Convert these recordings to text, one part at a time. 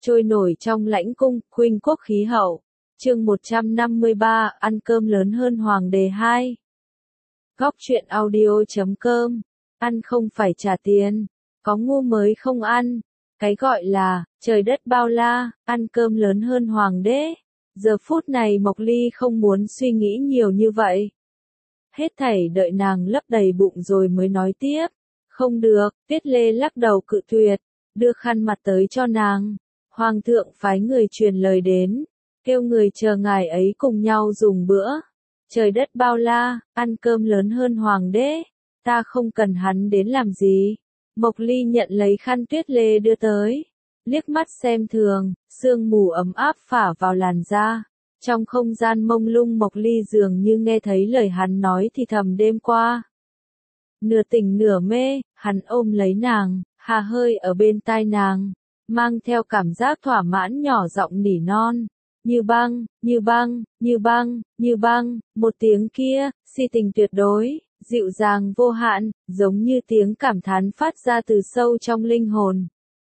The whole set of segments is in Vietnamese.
trôi nổi trong lãnh cung, khuynh quốc khí hậu. Chương 153, ăn cơm lớn hơn hoàng đế 2. Góc truyện audio.com. Ăn không phải trả tiền, có ngu mới không ăn. Cái gọi là, trời đất bao la, ăn cơm lớn hơn hoàng đế. Giờ phút này Mộc Ly không muốn suy nghĩ nhiều như vậy. Hết thảy đợi nàng lấp đầy bụng rồi mới nói tiếp. Không được, Tiết Lê lắc đầu cự tuyệt, đưa khăn mặt tới cho nàng. Hoàng thượng phái người truyền lời đến, kêu người chờ ngài ấy cùng nhau dùng bữa. Trời đất bao la, ăn cơm lớn hơn hoàng đế, ta không cần hắn đến làm gì. Mộc Ly nhận lấy khăn Tuyết Lê đưa tới, liếc mắt xem thường, sương mù ấm áp phả vào làn da. Trong không gian mông lung Mộc Ly dường như nghe thấy lời hắn nói thì thầm đêm qua. Nửa tỉnh nửa mê, hắn ôm lấy nàng, hà hơi ở bên tai nàng, mang theo cảm giác thỏa mãn nhỏ giọng nỉ non. Như băng, như băng, như băng, như băng, một tiếng kia, si tình tuyệt đối, dịu dàng vô hạn, giống như tiếng cảm thán phát ra từ sâu trong linh hồn.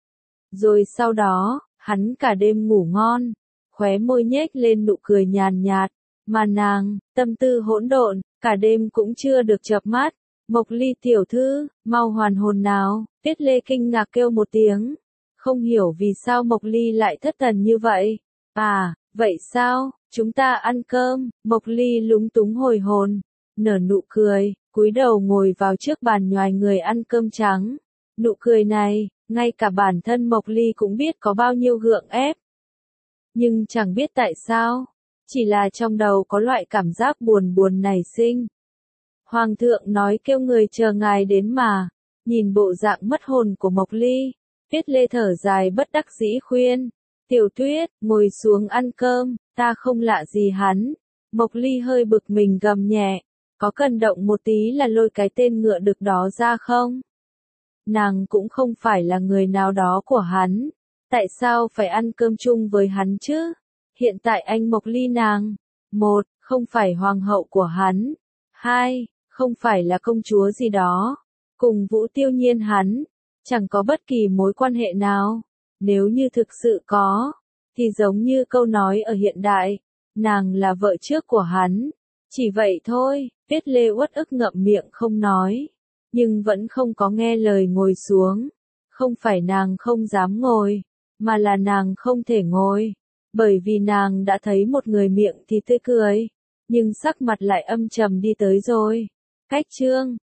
Rồi sau đó, hắn cả đêm ngủ ngon, khóe môi nhếch lên nụ cười nhàn nhạt, mà nàng, tâm tư hỗn độn, cả đêm cũng chưa được chợp mắt. Mộc Ly tiểu thư, mau hoàn hồn nào, Tiết Lê kinh ngạc kêu một tiếng, không hiểu vì sao Mộc Ly lại thất thần như vậy. À, vậy sao, chúng ta ăn cơm, Mộc Ly lúng túng hồi hồn, nở nụ cười, cúi đầu ngồi vào trước bàn nhoài người ăn cơm trắng. Nụ cười này, ngay cả bản thân Mộc Ly cũng biết có bao nhiêu gượng ép. Nhưng chẳng biết tại sao, chỉ là trong đầu có loại cảm giác buồn buồn nảy sinh. Hoàng thượng nói kêu người chờ ngài đến mà, nhìn bộ dạng mất hồn của Mộc Ly, Tiết Lê thở dài bất đắc dĩ khuyên, Tiểu Tuyết, ngồi xuống ăn cơm, ta không lạ gì hắn. Mộc Ly hơi bực mình gầm nhẹ, có cần động một tí là lôi cái tên ngựa đực đó ra không? Nàng cũng không phải là người nào đó của hắn, tại sao phải ăn cơm chung với hắn chứ? Hiện tại anh Mộc Ly nàng, 1, không phải hoàng hậu của hắn, 2, không phải là công chúa gì đó, cùng Vũ Tiêu Nhiên hắn, chẳng có bất kỳ mối quan hệ nào. Nếu như thực sự có, thì giống như câu nói ở hiện đại, nàng là vợ trước của hắn. Chỉ vậy thôi, Tiết Lê uất ức ngậm miệng không nói, nhưng vẫn không có nghe lời ngồi xuống. Không phải nàng không dám ngồi, mà là nàng không thể ngồi, bởi vì nàng đã thấy một người miệng thì tươi cười, nhưng sắc mặt lại âm trầm đi tới rồi. Cách chương